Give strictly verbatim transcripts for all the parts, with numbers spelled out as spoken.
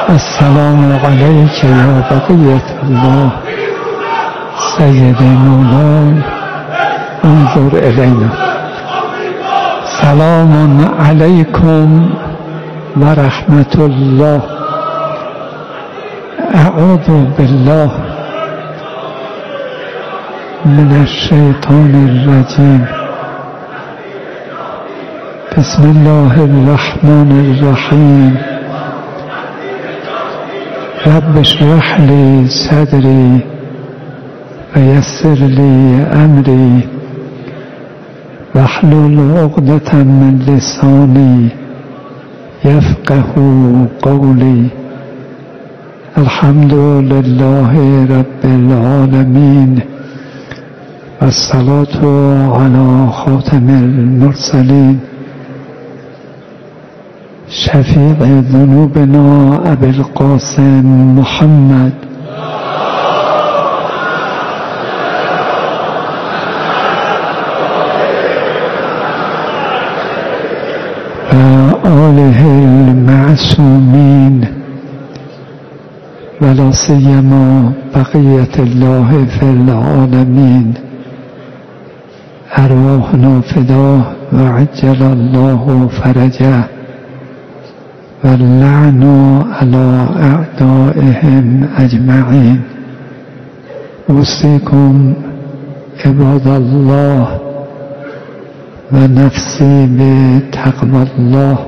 السلام عليك يا بقية الله سيدي مولاي انظر إلينا. سلام عليكم ورحمة الله. أعوذ بالله من الشيطان الرجيم. بسم الله الرحمن الرحيم. رب اشرح لي صدري ويسر لي أمري واحلل عقدة من لساني يفقه قولي. الحمد لله رب العالمين والصلاة على خاتم المرسلين شفيع ذنوبنا أبي القاسم محمد وآله المعصومين ولا سيما بقية الله في العالمين. أرواحنا فداه وعجل الله فرجه واللعن على أعدائهم أجمعين. أوصيكم عباد الله ونفسي بتقوى الله.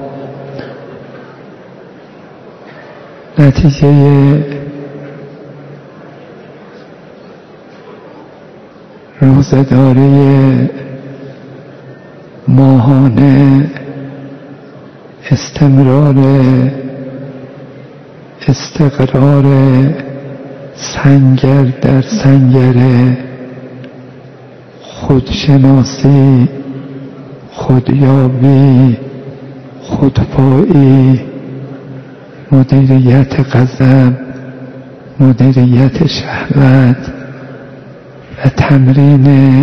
نتیجه روزه‌داری ماهانه استمرار استقرار سنگر در سنگر خودشناسی، خودیابی، خودپایی، مدیریت غضب، مدیریت شهوت و تمرین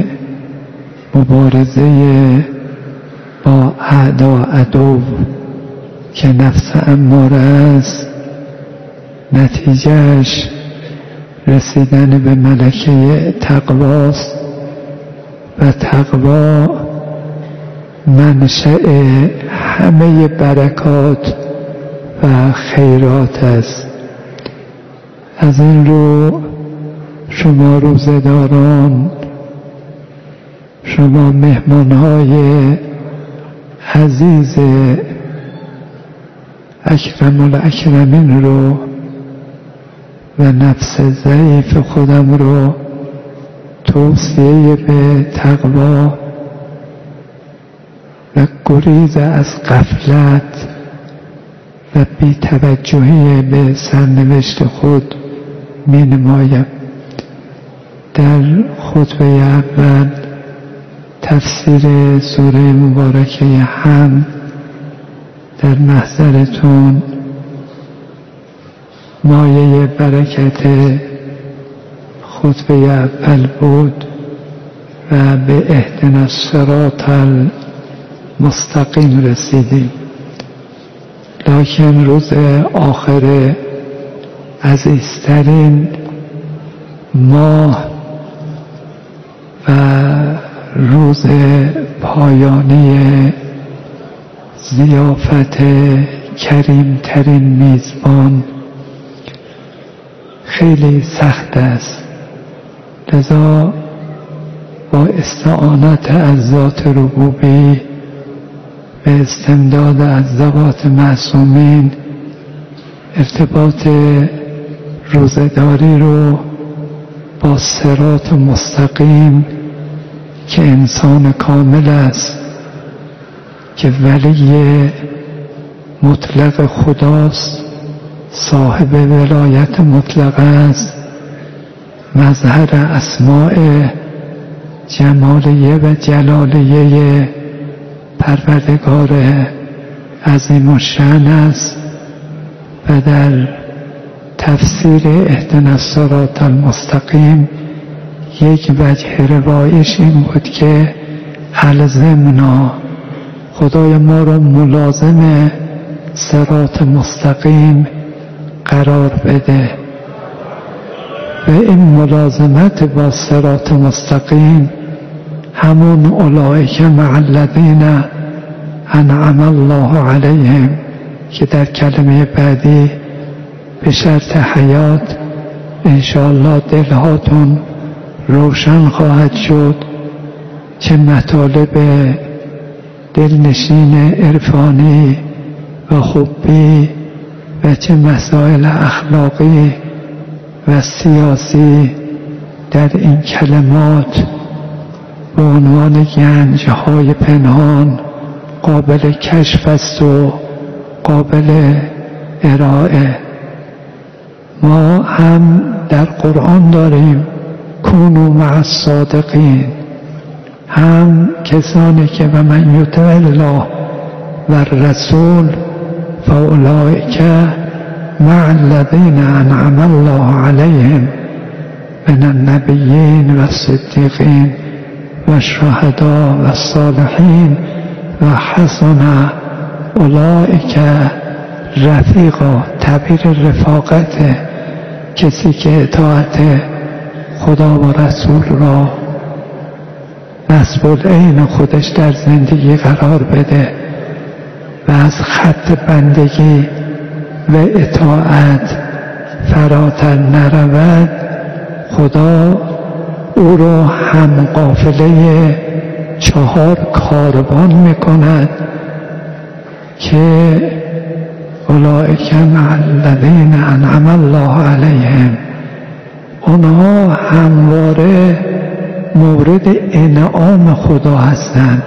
مبارزه با اعدا عدو که نفس اماره است، نتیجهش رسیدن به ملکه تقواست و تقوا منشأ همه برکات و خیرات است. از این رو شما روزه‌داران، شما مهمانهای عزیز اکرم الاکرمین رو و نفس ضعیف خودم رو توصیه به تقوا و گریز از غفلت و بی‌توجهی به سرنوشت خود می نمایم. در خطبه اول تفسیر سوره مبارکه حمد در محضرتون مایه برکت خطبه اول بود و به اهدنا الصراط المستقیم رسیدیم. لکن روز آخر عزیزترین ماه و روز پایانی ضیافت کریمترین میزبان خیلی سخت است. لذا با استعانت از ذات ربوبی به استمداد از ذوات معصومین ارتباط روزه‌داری رو با صراط مستقیم که انسان کامل است، که ولی مطلق خداست، صاحب ولایت مطلق است، مظهر اسماء جمالیه و جلالیه پروردگار عظیم الشأن است. و در تفسیر اهدنا الصراط المستقیم یک وجه روایش این بود که الزمنا، خدای ما را ملازم صراط مستقیم قرار بده و این ملازمت با صراط مستقیم همون اولئک مع الذین انعم الله علیهم که در کلمه بعدی به شرط حیات انشاءالله دلهاتون روشن خواهد شد چه مطالب دلنشین عرفانی و خوبی و چه مسائل اخلاقی و سیاسی در این کلمات به عنوان گنج‌های پنهان قابل کشف است و قابل ارائه. ما هم در قرآن داریم کونوا مع الصادقین، هم کسانی که و من یطع الله و الرسول فاولئک مع الذین انعم الله علیهم من النبیین و الصدیقین و الشهداء و الصالحین و حسن اولئک رفیقا. تعبیر رفاقت کسی که اطاعت خدا و رسول را نصب العین خودش در زندگی قرار بده و از خط بندگی و اطاعت فراتر نرود، خدا او را هم قافله چهار کاروان میکند که اولئک مع الذین انعم الله علیهم، اونها همواره مورد انعام خدا هستند،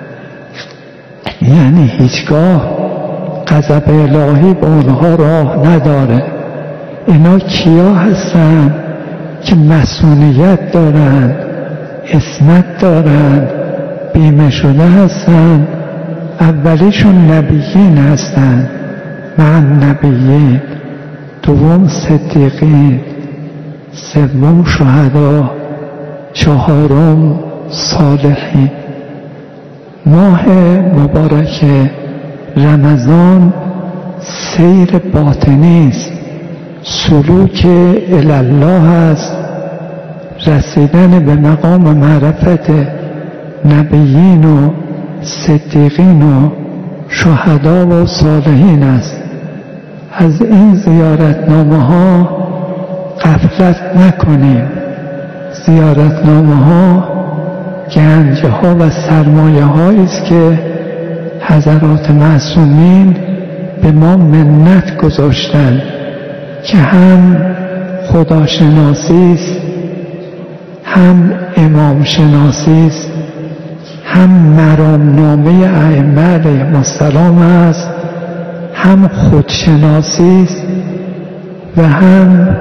یعنی هیچگاه غضب الهی به اونها راه نداره. اینا کیا هستند که مسئولیت دارند، عصمت دارند، بیمه شده هستند؟ اولیشون نبیین هستند، مع النبیین، دوم صدیقین، سوم شهدا، چهارم صالحین. ماه مبارک رمضان سیر باطنی است، سلوک الله است، رسیدن به مقام معرفت نبیین و صدیقین و شهدا و صالحین است. از این زیارتنامه ها غفلت نکنیم. زیارتنامه ها گنج ها و سرمایه هایی است که حضرات معصومین به ما منت گذاشتند که هم خداشناسی است، هم امام شناسی است، هم مرامنامه ائمه علیهم السلام است، هم خودشناسی است و هم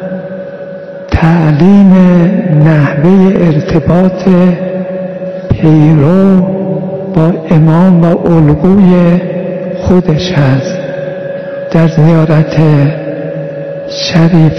تعلیم نحوه ارتباط پیرو با امام و الگوی خودش هست. در زیارت شریف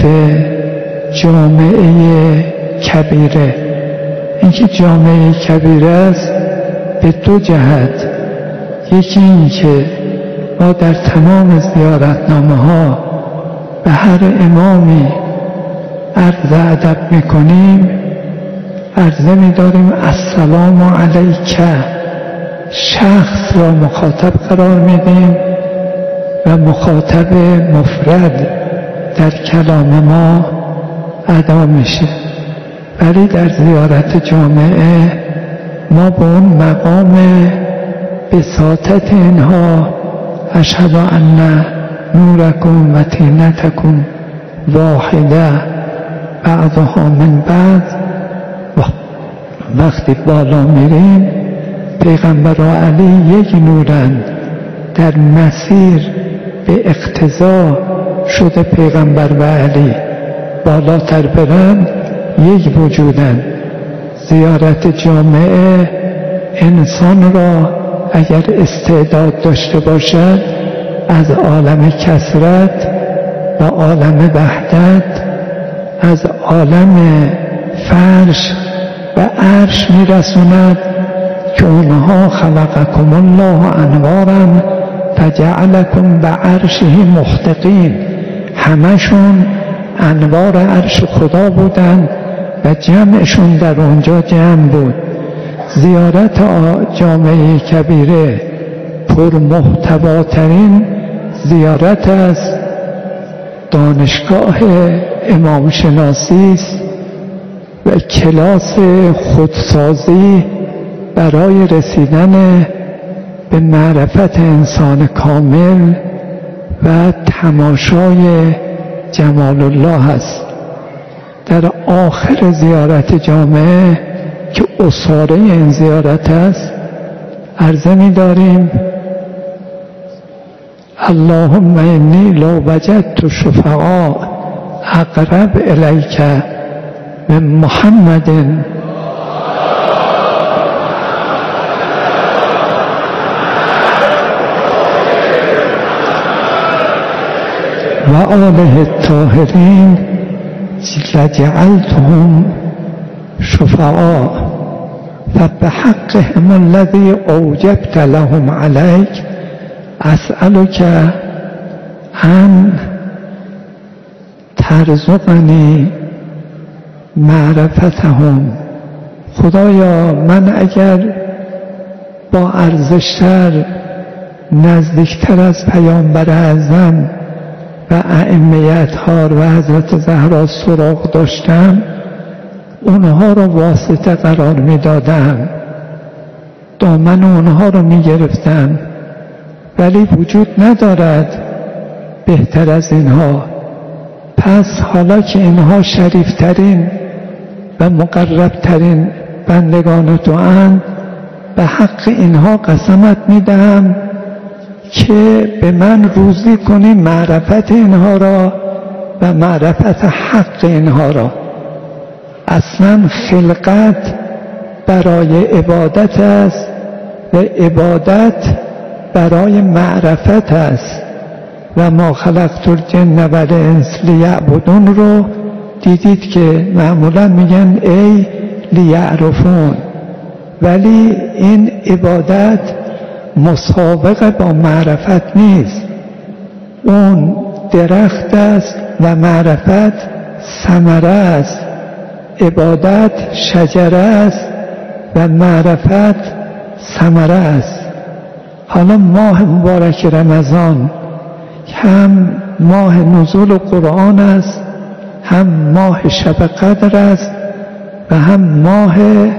جامعه کبیره، اینکه جامعه کبیره است به دو جهت، یکی این که ما در تمام زیارتنامه ها به هر امامی عرض ادب میکنیم، عرضه میداریم السلام علیک، شخص را مخاطب قرار میدیم و مخاطب مفرد در کلام ما ادا میشه. ولی در زیارت جامعه ما به اون مقام بساطت اینها اشهد ان نورکم و طینتکم واحده بعضها من بعض، وقتی بالا میریم پیغمبر و علی یک نورند، در مسیر به اقتضا شده پیغمبر و علی بالاتر برند یک وجودند. زیارت جامعه انسان را اگر استعداد داشته باشد از عالم کثرت و عالم وحدت، از عالم فرش و عرش میرسوند که اونها خلقکم الله انوارا فجعلکم به عرشه محتقین. همشون انوار عرش خدا بودن و جمعشون در اونجا جمع بود. زیارت جامعه کبیره پرمحتواترین زیارت از دانشگاه امام شناسی است و کلاس خودسازی برای رسیدن به معرفت انسان کامل و تماشای جمال الله است. در آخر زیارت جامعه که اصاره این زیارت است عرضه می داریم اللهم انی لو وجدت شفعاء اقرب الیک من محمد و آله الطاهرین لجعلتهم شفعاء فبحقهم الذي اوجبت لهم عليك اسألك ان ترزقنی معرفتهم. خدایا من اگر با ارزشتر نزدیکتر از پیامبر اعظم و ائمه اطهار و حضرت زهرا سراغ داشتم اونها رو واسطه قرار می دادم، دامن اونها رو می گرفتم، ولی وجود ندارد بهتر از اینها. پس حالا که اینها شریفترین و مقربترین بندگان تو اند به حق اینها قسمت می دهم که به من روزی کنی معرفت اینها را و معرفت حق اینها را. اصلا خلقت برای عبادت است و عبادت برای معرفت است و ما خلقت الجن و الانس لیعبدون رو دیدید که معمولا میگن ای لیعرفون، ولی این عبادت مسابقه با معرفت نیست. اون درخت است و معرفت ثمره است. عبادت شجره است و معرفت ثمره است. حالا ماه مبارک رمضان هم ماه نزول قرآن است، هم ماه شب قدر است و هم ماه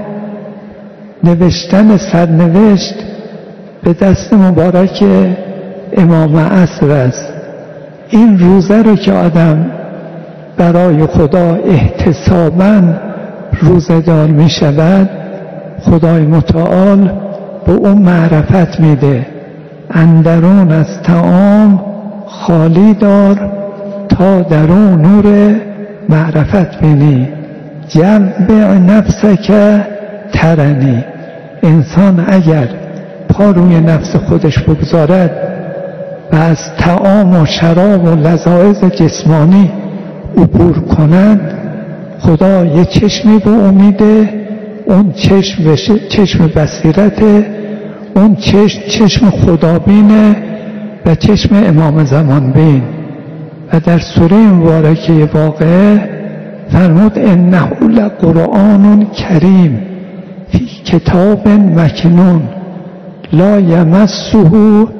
نوشتن سرنوشت به دست مبارک امام عصر است. این روزه رو که آدم برای خدا احتساباً روزه دار می شود، خدای متعال به اون معرفت میده. اندرون از طعام خالی دار تا در اون نور معرفت بینی. جمع نفسک ترنی. انسان اگر پا روی نفس خودش بگذارد و از طعام و شراب و لذایذ جسمانی عبور کند، خدا یه چشمی به امیده، اون چشم بشه چشم بصیرته، اون چشم چشم خدابینه و چشم امام زمان بین. و در سوره مبارکه واقعه فرمود انه لقرآن کریم فی کتاب مکنون لا یمسه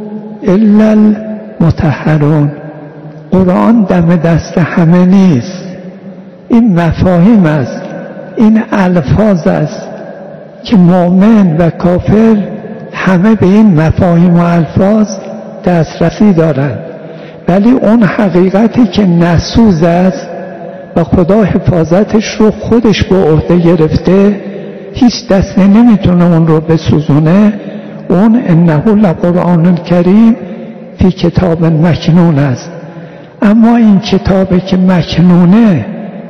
الا المطهرون. قرآن دم دست همه نیست. این مفاهیم است، این الفاظ است که مؤمن و کافر همه به این مفاهیم و الفاظ دسترسی دارند، ولی اون حقیقتی که نسوز است و خدا حفاظتش رو خودش به عهده گرفته، هیچ دسته نمیتونه اون رو بسوزونه. اون انه لقرآن کریم فی کتاب مکنون است. اما این کتابی که مکنونه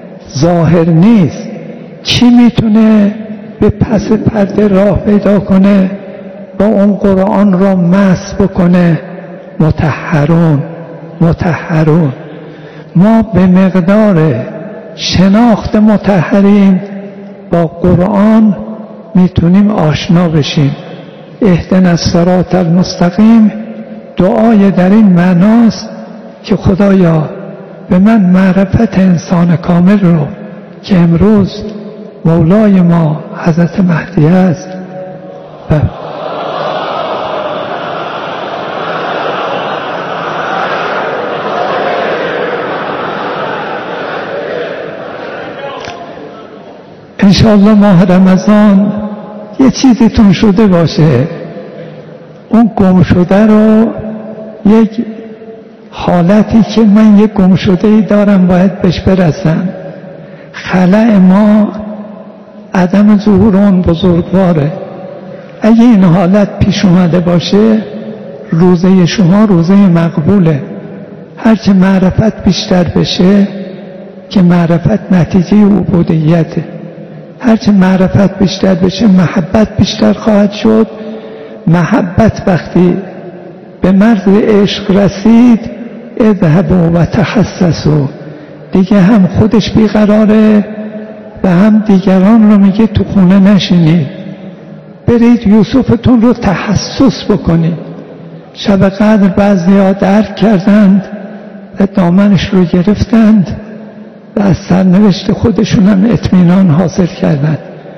ظاهر نیست، چی میتونه به پس پرده راه پیدا کنه با اون قرآن را مس بکنه؟ مطهرون. مطهرون. ما به مقدار شناخت مطهرین با قرآن میتونیم آشنا بشیم. اهدنا الصراط المستقیم دعای در این معناست که خدایا به من معرفت انسان کامل رو که امروز مولای ما حضرت مهدی است و انشاءالله ماه رمضان یه چیزیتون شده باشه، اون گم شده رو، یک حالتی که من یک گم شده ای دارم باید بهش برسم. خلأ ما عدم ظهور اون بزرگواره. اگه این حالت پیش اومده باشه روزه شما روزه مقبوله. هرچه معرفت بیشتر بشه که معرفت نتیجه عبودیته، هرچه معرفت بیشتر بشه محبت بیشتر خواهد شد. محبت وقتی به مرز عشق رسید اذهبوا و تحسسوا، دیگه هم خودش بیقراره و هم دیگران رو میگه تو خونه نشینید، برید یوسفتون رو تحسس بکنید. شب قدر بعضی‌ها درک کردند و دامنش رو گرفتند و از سرنوشت خودشون هم اطمینان حاصل کردند.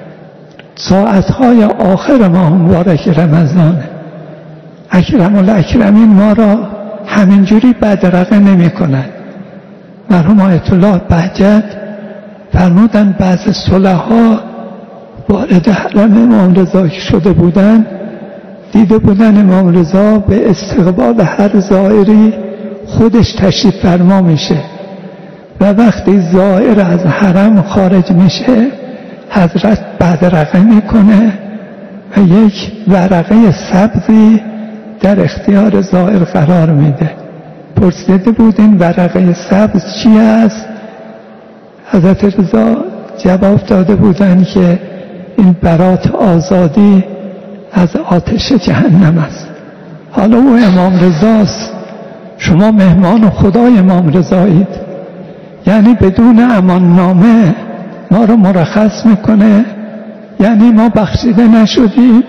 ساعتهای آخر ماه مبارک رمضانه. اکرم الاکرمین ما را همینجوری بدرقه نمی کند. مرحوم آیت الله بهجت فرمودن بعض صلحا وارد حرم امام رضا شده بودن، دیده بودن امام رضا به استقبال هر زائری خودش تشریف فرما میشه و وقتی زائر از حرم خارج میشه حضرت بدرقه میکنه و یک ورقه سبزی در اختیار زائر قرار میده. پرسیده بود این ورقه سبز چی است؟ حضرت رضا جواب داده بودند که این برات آزادی از آتش جهنم است. حالا او امام رضاست، شما مهمان خدای امام رضایید، یعنی بدون امان نامه ما رو مرخص میکنه، یعنی ما بخشیده نشدیم.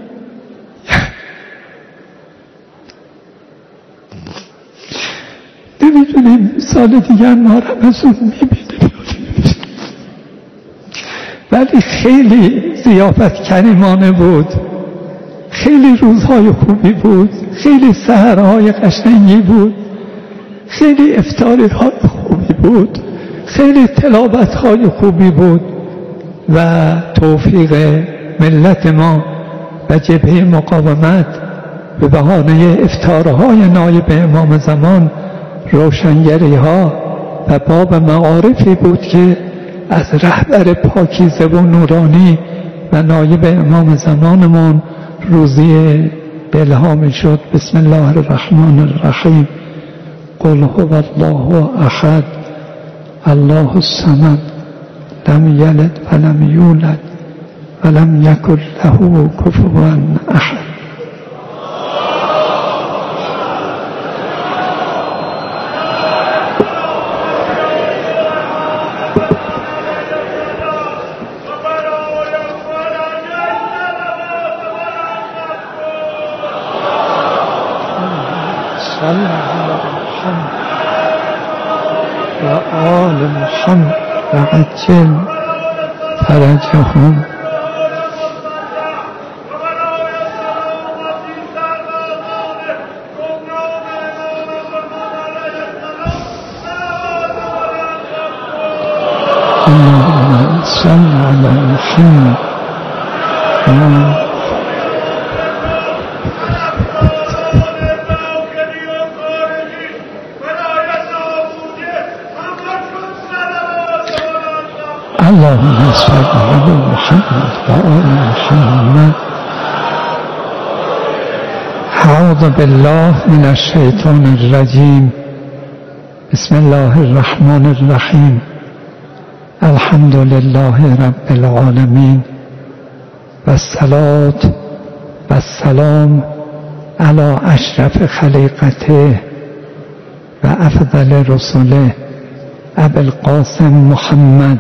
نمیدونیم سال دیگر ما رمضان میبینیم، ولی خیلی ضیافت کریمانه بود، خیلی روزهای خوبی بود، خیلی سحرهای قشنگی بود، خیلی افطاریهای خوبی بود، خیلی تلاوتهای خوبی بود و توفیق ملت ما و جبهه مقاومت به بهانه افطارهای نایب امام زمان روشنگری ها و باب معارفی بود که از رهبر پاکیزه و نورانی و نایب امام زمانمون روزی به الهام شد. بسم الله الرحمن الرحیم. قل هو الله احد الله الصمد لم یلد ولم یولد ولم یکن له کفوا احد. و آل محمد و عجل فرجهم. اللهم صل على محمد و اللهم صل على محمد وآل محمد. اعوذ بالله من الشیطان الرجیم. بسم الله الرحمن الرحیم. الحمد لله رب العالمین و الصلاة و السلام علی اشرف خلیقته و افضل رسله ابی القاسم محمد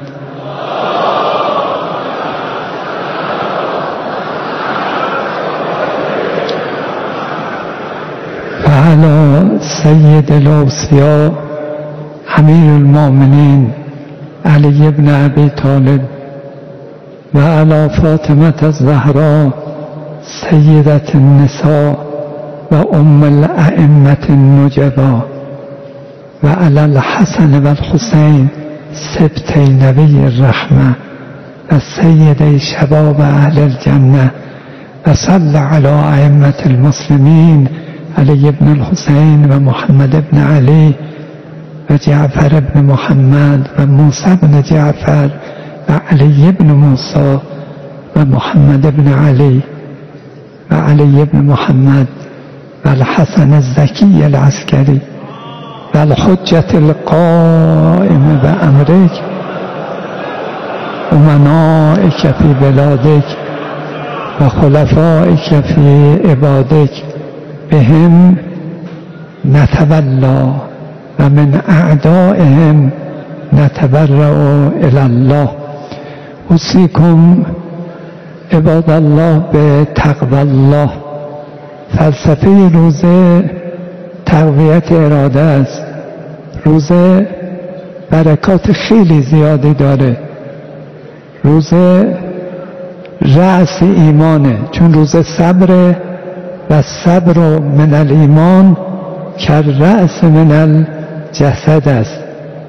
علی سید الاوصیاء امیر المؤمنین علی بن ابی طالب و علی فاطمه الزهراء سیدة النساء و ام الائمة النجبا و علی الحسن و الحسین سبطی نبی الرحمه و سیدی شباب اهل الجنه و صل علی ائمة المسلمین علی بن الحسین و محمد بن علی و جعفر بن محمد و موسی بن جعفر و علی بن موسی و محمد بن علی و علی بن محمد و الحسن الزکی العسکری و الحجة القائم بأمرک امنائک فی بلادک و خلفائک فی عبادک بهم نتولا و من اعدائهم نتبرأ الی الله. اوصیکم عباد الله به تقوی الله. فلسفه روزه تقویت اراده است. روزه برکات خیلی زیادی داره. روزه رأس ایمانه، چون روزه صبره و صبر من الایمان که رأس من الجسد است.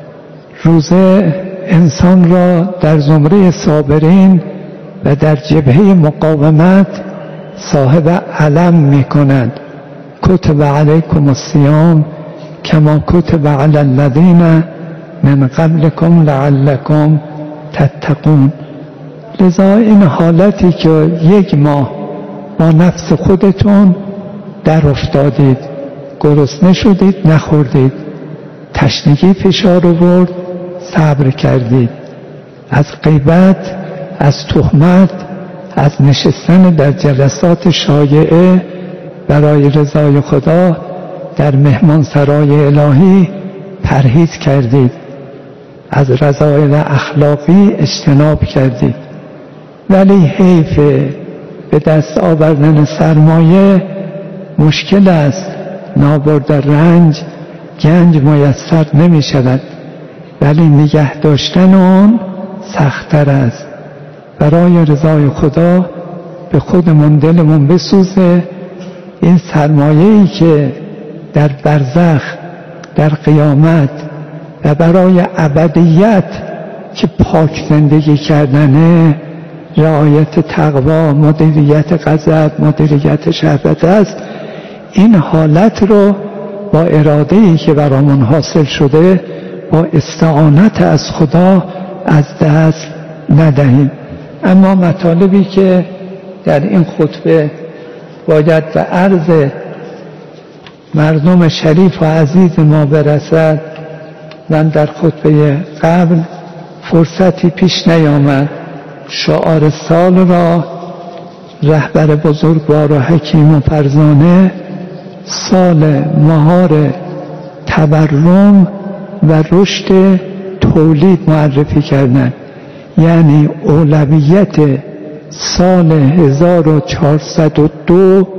روزه انسان را در زمره صابرین و در جبهه مقاومت صاحب علم می کند. کتب علیکم الصیام کما کتب علی الذین من قبلکم لعلکم تتقون. لذا این حالتی که یک ماه با نفس خودتون در افتادید، گرسنه شدید نخوردید، تشنگی فشار آورد صبر کردید، از غیبت، از تهمت، از نشستن در جلسات شایعه برای رضای خدا در مهمانسرای الهی پرهیز کردید، از رذایل اخلاقی اجتناب کردید. ولی حیف به دست آوردن سرمایه مشکل است. نابرد رنج گنج میسر نمی شود، ولی نگه داشتن آن سخت‌تر است. برای رضای خدا به خودمون دلمون بسوزه این سرمایه‌ای که در برزخ، در قیامت و برای ابدیت که پاک زندگی کردنه، رعایت تقوا، مدیریت غضب، مدیریت شهوت است، این حالت رو با اراده‌ای که برامون حاصل شده با استعانت از خدا از دست ندهیم. اما مطالبی که در این خطبه باید به عرض مردم شریف و عزیز ما برسد، من در خطبه قبل فرصتی پیش نیامد. شعار سال را رهبر بزرگوار و حکیم و فرزانه سال مهار تورم و رشد تولید معرفی کردند. یعنی اولویت سال هزار و چهارصد و دو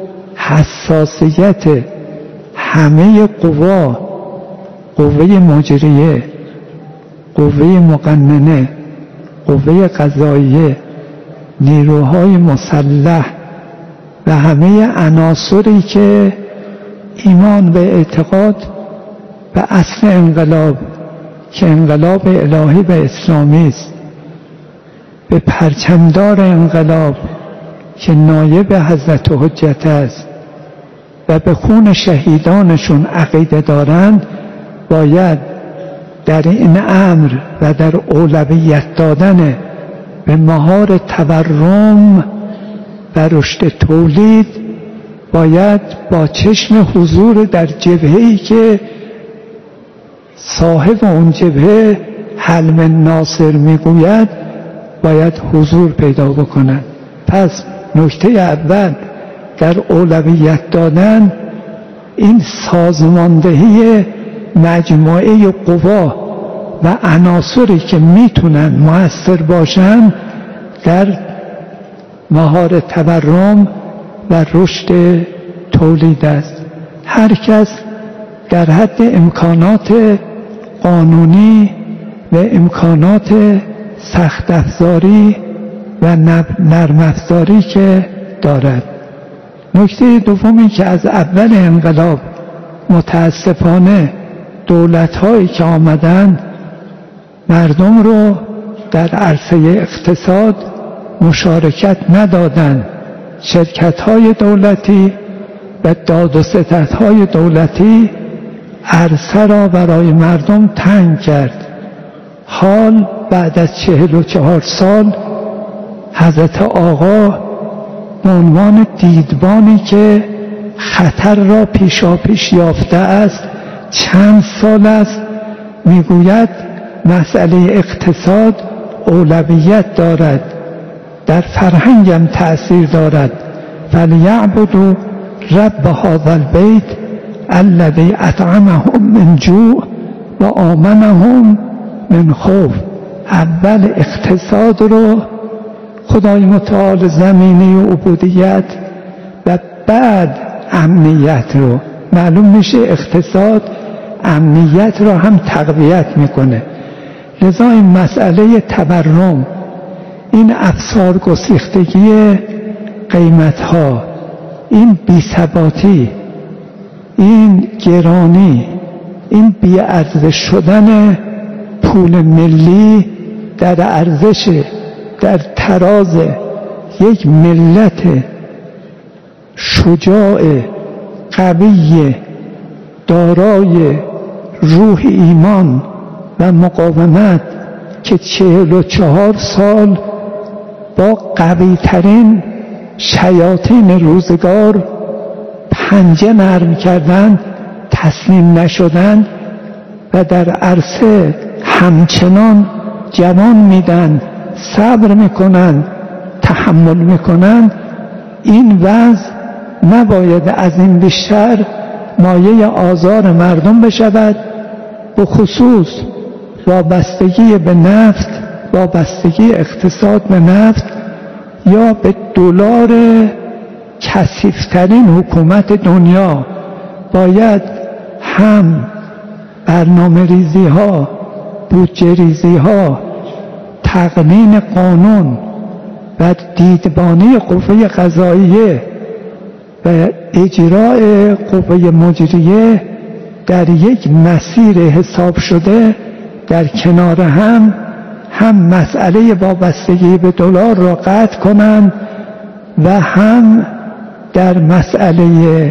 حساسیت همه قوا، قوه مجریه، قوه مقننه، قوه قضاییه، نیروهای مسلح و همه عناصری که ایمان به اعتقاد به اصل انقلاب که انقلاب الهی و اسلامی است، به پرچمدار انقلاب که نایب حضرت حجت است و به خون شهیدانشون عقیده دارند، باید در این امر و در اولویت دادن به مهار تورم و رشد تولید باید با چشم حضور در جبهه‌ای که صاحب اون جبهه حلم ناصر میگوید باید حضور پیدا بکنند. پس نکته اول در اولویت دادن این سازماندهی مجموعه قوا و عناصری که میتونن مؤثر باشن در مهار تورم و رشد تولید است. هر کس در حد امکانات قانونی و امکانات سخت افزاری و نرم افزاری که دارد. نکته دومی که از اول انقلاب متاسفانه دولت‌هایی که آمدند مردم رو در عرصه اقتصاد مشارکت ندادند. شرکت‌های دولتی و داد و ستدهای دولتی عرصه را برای مردم تنگ کرد. حال بعد از چهل و چهار سال حضرت آقا به عنوان دیدبانی که خطر را پیشاپیش یافته است چند سال است میگوید مسئله اقتصاد اولویت دارد، در فرهنگم تأثیر دارد. فلیعبدوا رب هذا البیت الذی اطعمهم من جوع و آمنهم من خوف. اول اقتصاد رو خدای متعال زمینه عبودیت و بعد امنیت رو. معلوم میشه اقتصاد امنیت رو هم تقویت میکنه. لذا این مسئله تورم، این افسار گسیختگی قیمت ها، این بی‌ثباتی، این گرانی، این بی‌ارزش شدن پول ملی در ارزش در تراز یک ملت شجاع قوی دارای روح ایمان و مقاومت که چهل و چهار سال با قوی ترین شیاطین روزگار پنجه نرم کردند، تسلیم نشدند و در عرصه همچنان جوان میدن، صبر میکنند، تحمل میکنند. این وضع نباید از این بیشتر مایه آزار مردم بشود، به خصوص وابستگی به نفت، وابستگی اقتصاد به نفت یا به دلار کثیف‌ترین حکومت دنیا. باید هم برنامه ریزی ها، بودجه ریزی ها، تقنین قانون و دیدبانی قوه قضاییه و اجرای قوه مجریه در یک مسیر حساب شده در کنار هم هم مسئله وابستگی به دلار را قطع کنند و هم در مسئله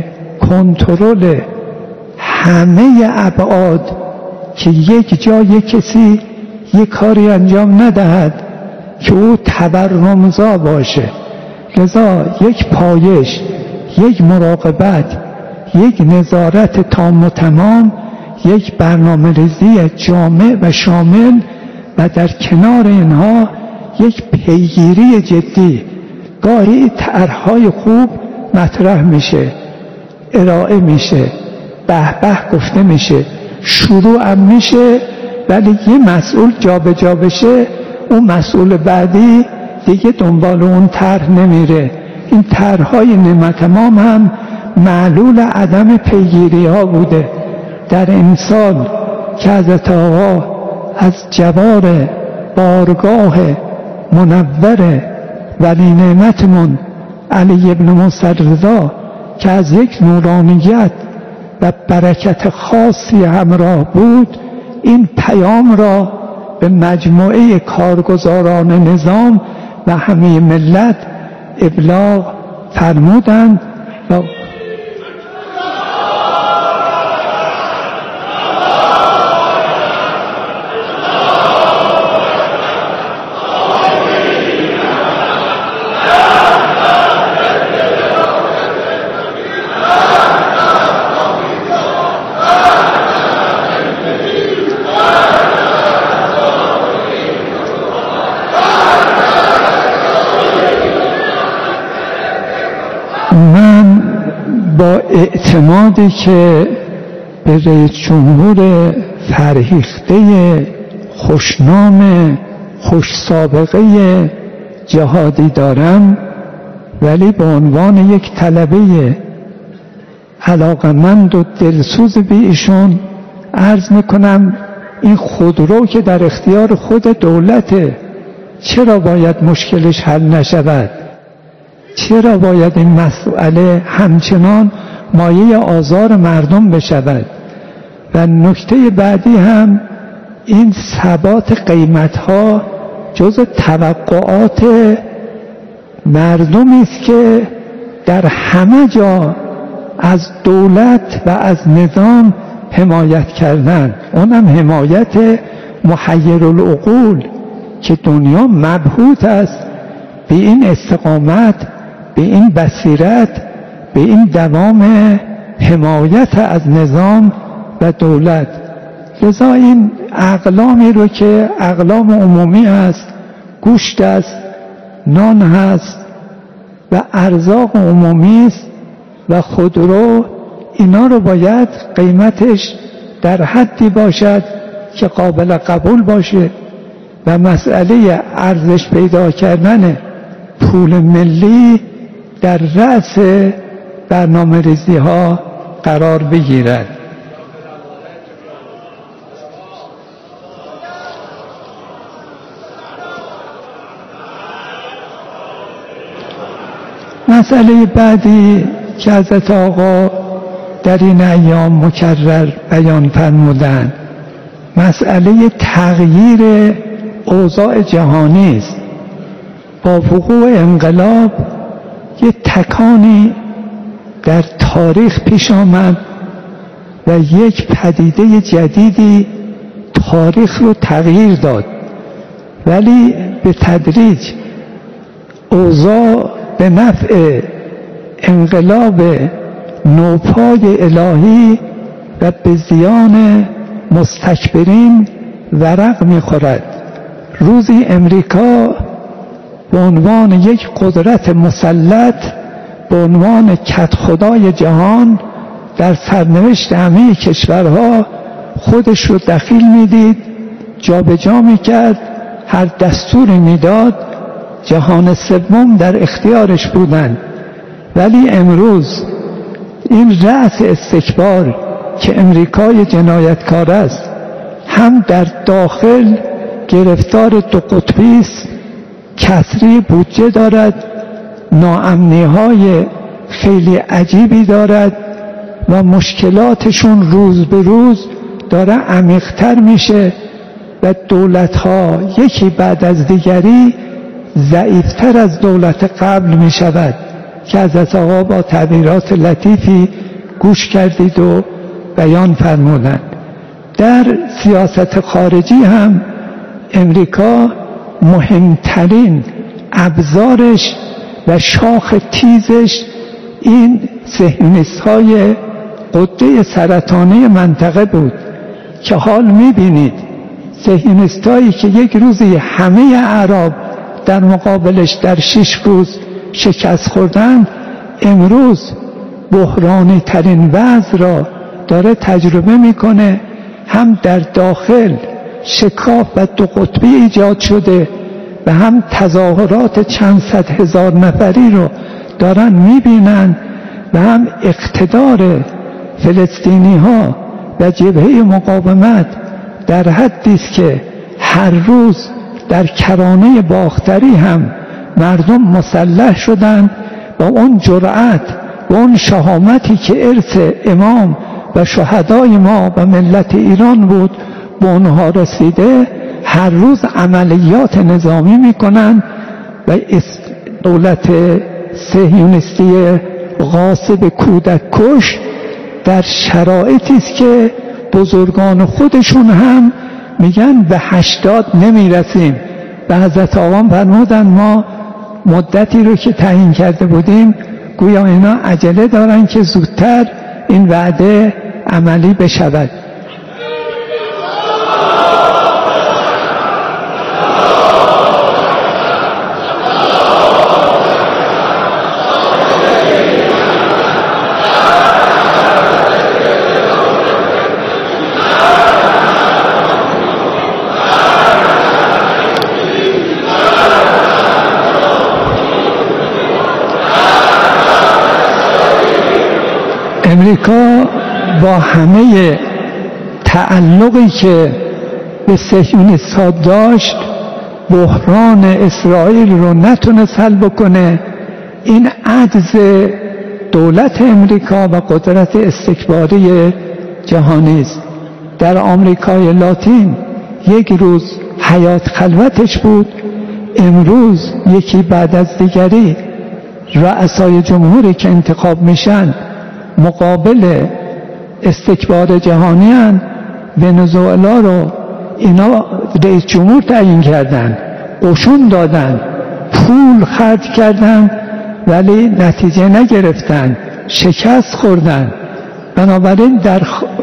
کنترل همه ابعاد که یک جا یک کسی یک کاری انجام ندهد که او تورمزا باشه. لذا یک پایش، یک مراقبت، یک نظارت تام و تمام، یک برنامه ریزی جامع و شامل و در کنار اینها یک پیگیری جدی. گاهی طرح‌های خوب مطرح میشه، ارائه میشه، به به گفته میشه، شروع هم میشه، ولی یه مسئول جا به جا بشه اون مسئول بعدی دیگه دنبال اون طرح نمیره. این طرح‌های نیمه تمام هم معلول عدم پیگیری ها بوده. در امسال که حضرت آقا از جوار بارگاه منور ولی نعمتمون علی ابن موسی رضا که از یک نورانیت و برکت خاصی همراه بود، این پیام را به مجموعه کارگزاران نظام و همه ملت ابلاغ فرمودند و من با اعتمادی که به رئیس جمهور فرهیخته خوشنام خوش سابقه جهادی دارم، ولی به عنوان یک طلبه علاقمند و دلسوز به ایشون عرض میکنم این خودرو که در اختیار خود دولته، چرا باید مشکلش حل نشود؟ چرا باید این مسئله همچنان مایه آزار مردم بشود؟ و نکته بعدی هم این ثبات قیمت‌ها جز توقعات مردمی است که در همه جا از دولت و از نظام حمایت کردن، اونم حمایت محیر العقول که دنیا مبهوت است به این استقامت، به این بصیرت، به این دوام حمایت از نظام و دولت. لذا این اقلامی رو که اقلام عمومی است، گوشت است، نان هست و ارزاق عمومی است و خودرو، اینا رو باید قیمتش در حدی باشد که قابل قبول باشه و مسئله ارزش پیدا کردن پول ملی در رأس برنامه ریزی ها قرار بگیرد. مسئله بعدی که حضرت آقا در این ایام مکرر بیان فرمودند، مسئله تغییر اوضاع جهانی است. با وقوع انقلاب یک تکانی در تاریخ پیش آمد و یک پدیده جدیدی تاریخ رو تغییر داد، ولی به تدریج اوضاع به نفع انقلاب نوپای الهی و به زیان مستکبرین ورق می‌خورد. روزی امریکا به عنوان یک قدرت مسلط، به عنوان کدخدای جهان در سرنوشت همه کشورها خودش رو دخیل میدید، جابجا میکرد، هر دستوری میداد، جهان سوم در اختیارش بودند. ولی امروز این رأس استکبار که امریکای جنایتکار است، هم در داخل گرفتار دو قطبی است، کسری بودجه دارد، ناامنی های خیلی عجیبی دارد و مشکلاتشون روز به روز داره عمیق‌تر میشه و دولت ها یکی بعد از دیگری ضعیفتر از دولت قبل می شود که حضرت آقا با تعبیرات لطیفی گوش کردید و بیان فرمودند. در سیاست خارجی هم امریکا مهمترین ابزارش و شاخ تیزش این صهیونیست های قده سرطانی منطقه بود که حال میبینید صهیونیست هایی که یک روزی همه اعراب در مقابلش در شش روز شکست خوردند، امروز بحرانی ترین وضع را داره تجربه میکنه. هم در داخل شکاف و دو قطبی ایجاد شده و هم تظاهرات چند صد هزار نفری رو دارن میبینن و هم اقتدار فلسطینی ها و جبهه مقاومت در حدی است که هر روز در کرانه باختری هم مردم مسلح شدند با اون جرأت و اون شهامتی که ارث امام و شهدای ما و ملت ایران بود به اونها رسیده. هر روز عملیات نظامی میکنن و دولت صهیونیستی غاصب کودک کش در شرایطی است که بزرگان خودشون هم میگن به هشتاد نمیرسیم. به حضرت آقا فرمودن ما مدتی رو که تعیین کرده بودیم گویا اینا عجله دارن که زودتر این وعده عملی بشود. امریکا با همه تعلقی که به صهیونیست‌ها داشت بحران اسرائیل رو نتونست حل بکنه. این عجز دولت امریکا و قدرت استکباری جهانی است. در آمریکای لاتین یک روز حیات خلوتش بود، امروز یکی بعد از دیگری رؤسای جمهوری که انتخاب میشن مقابل استکبار جهانی هن. ونزوئلا رو اینا رئیس جمهور تعیین کردن، قشون دادن، پول خرج کردن، ولی نتیجه نگرفتن، شکست خوردن. بنابراین در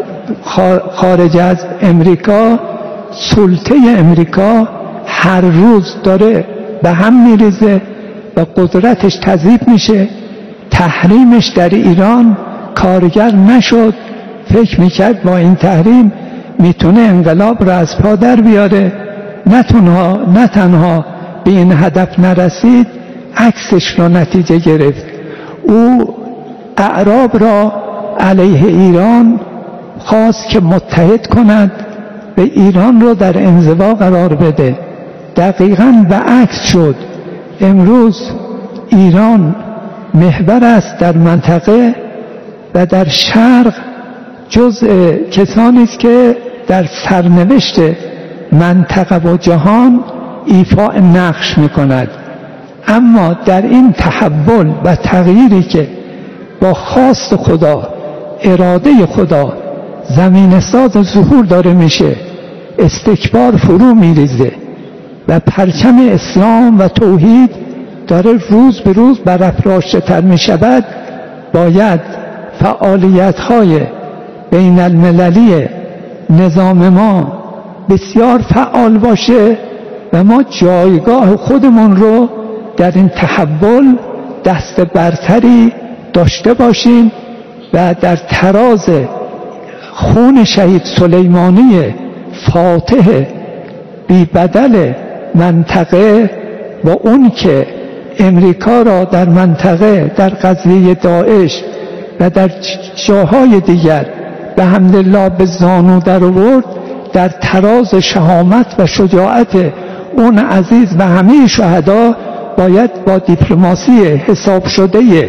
خارج از امریکا سلطه امریکا هر روز داره به هم میریزه و قدرتش تضعیف میشه. تحریمش در ایران کارگر نشد، فکر میکرد با این تحریم میتونه انقلاب را از پا در بیاره. نه تنها نه تنها به این هدف نرسید، عکسش را نتیجه گرفت. او اعراب را علیه ایران خواست که متحد کند و ایران را در انزوا قرار بده. دقیقاً به عکس شد. امروز ایران محور است در منطقه و در شرق جزء کسانی است که در سرنوشت منطقه و جهان ایفاء نقش می‌کند. اما در این تحول و تغییری که با خواست خدا، اراده خدا زمین ساز ظهور داره میشه، استکبار فرو میریزه و پرچم اسلام و توحید داره روز به روز برافراشته تر میشود، باید فعالیت‌های بین المللی نظام ما بسیار فعال باشه و ما جایگاه خودمون رو در این تحول دست برتری داشته باشیم و در تراز خون شهید سلیمانی فاتح بی بدل منطقه و اون که امریکا را در منطقه در قضیه داعش و در جاهای دیگر به حمدالله به زانو در آورد، در تراز شهامت و شجاعت اون عزیز و همه شهدا باید با دیپلماسی حساب شده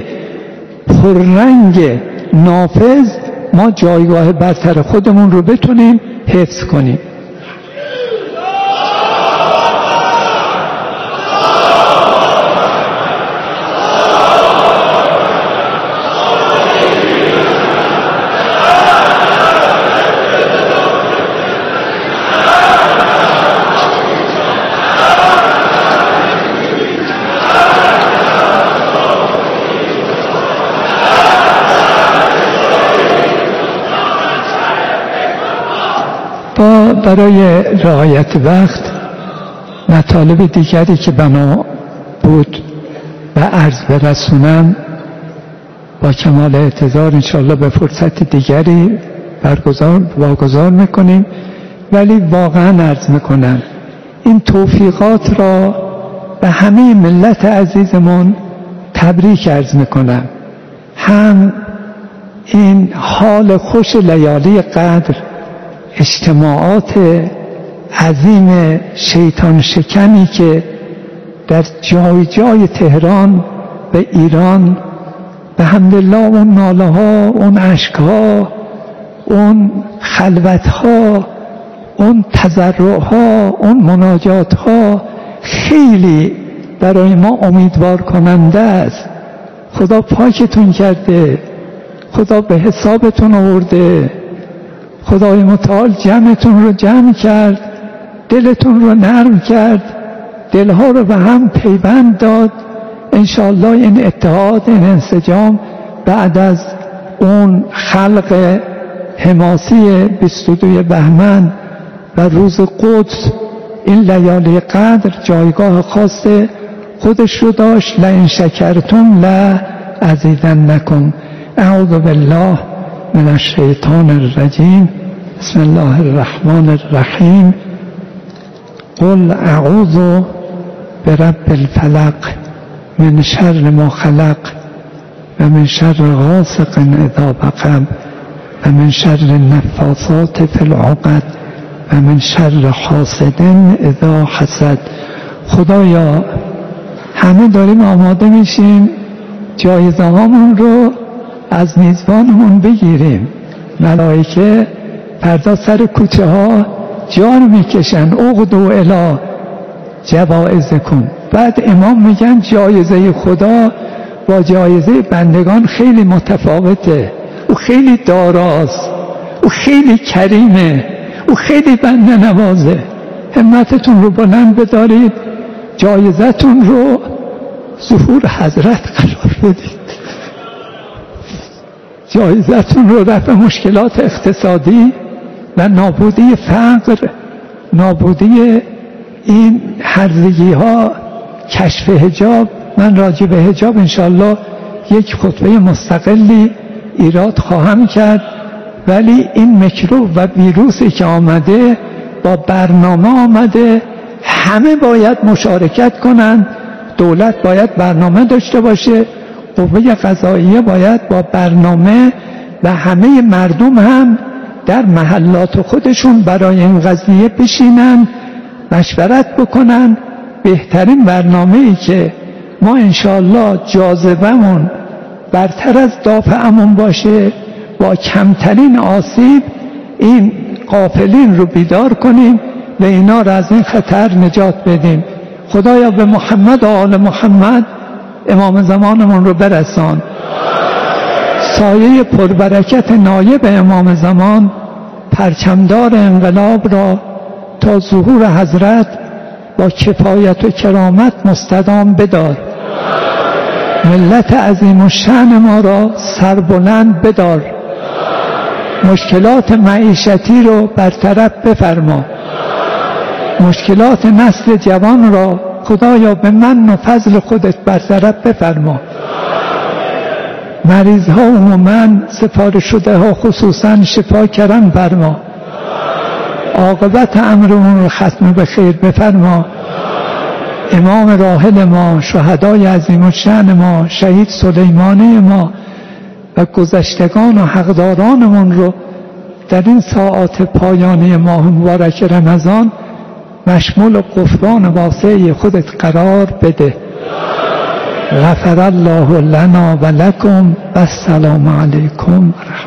پررنگ نافذ ما جایگاه برتر خودمون رو بتونیم حفظ کنیم. برای رعایت وقت مطالب دیگری که بنا بود و عرض برسونم با کمال اعتذار انشاءالله به فرصت دیگری برگزار واگذار میکنیم، ولی واقعا عرض میکنم این توفیقات را به همه ملت عزیزمون تبریک عرض میکنم. هم این حال خوش لیالی قدر، اجتماعات عظیم شیطان شکنی که در جای جای تهران و ایران به حمدالله اون ناله ها، اون عشق ها، اون خلوت ها، اون تضرع ها، اون مناجات ها خیلی برای ما امیدوار کننده است. خدا پاکتون کرده، خدا به حسابتون آورده، خدای متعال جمعتون رو جمع کرد، دلتون رو نرم کرد، دلها رو به هم پیوند داد. انشاءالله این اتحاد، این انسجام بعد از اون خلق حماسی بیست و دو بهمن و روز قدس، این لیالی قدر جایگاه خاص خودش رو داشت. لئن شکرتم لأزیدنکم. اعوذ بالله من الشیطان الرجیم. بسم الله الرحمن الرحیم. قل اعوذ برب الفلق من شر ما خلق و من شر غاسق اذا وقب و من شر النفاثات فی العقد و من شر حاسد اذا حسد. خدایا همه داریم آماده میشیم جایزه هامون رو از میزبانمون بگیریم. ملائکه فردا سر کوچه ها جار میکشن اغدوا الی جوائزکم. بعد امام میگن جایزه خدا با جایزه بندگان خیلی متفاوته. او خیلی داراست، او خیلی کریمه، او خیلی بنده نوازه. همتتون رو بلند بدارید، جایزتون رو ظهور حضرت قرار بدید، جایزتون رو رفع مشکلات اقتصادی و نابودی فقر، نابودی این هرزگی ها، کشف حجاب. من راجع به حجاب انشالله یک خطبه مستقلی ایراد خواهم کرد، ولی این میکروب و ویروسی که آمده با برنامه آمده، همه باید مشارکت کنند. دولت باید برنامه داشته باشه، قوه قضاییه باید با برنامه و همه مردم هم در محلات خودشون برای این قضیه بشینن مشورت بکنن. بهترین برنامه‌ای که ما انشاءالله جاذبمون برتر از دافعمون باشه، با کمترین آسیب این غافلین رو بیدار کنیم و اینا رو از این خطر نجات بدیم. خدایا به محمد و آل محمد امام زمانمون رو برسان. سایه پربرکت نایب امام زمان، پرچمدار انقلاب را تا ظهور حضرت با کفایت و کرامت مستدام بدار. ملت عظیم الشأن ما را سربلند بدار. مشکلات معیشتی رو برطرف بفرما. مشکلات نسل جوان را خدایا به من و فضل خودت برطرف بفرما. مریض ها عموما، سفارش شده ها خصوصا شفا کرم فرما. عاقبت امرمون رو ختم به خیر بفرما. امام راحل ما، شهدای عظیم الشأن ما، شهید سلیمانی ما و گذشتگان و حقدارانمون رو در این ساعات پایانی ماه مبارک رمضان مشمول غفران واسع خودت قرار بده. غفر الله لنا و لکم و السلام علیکم.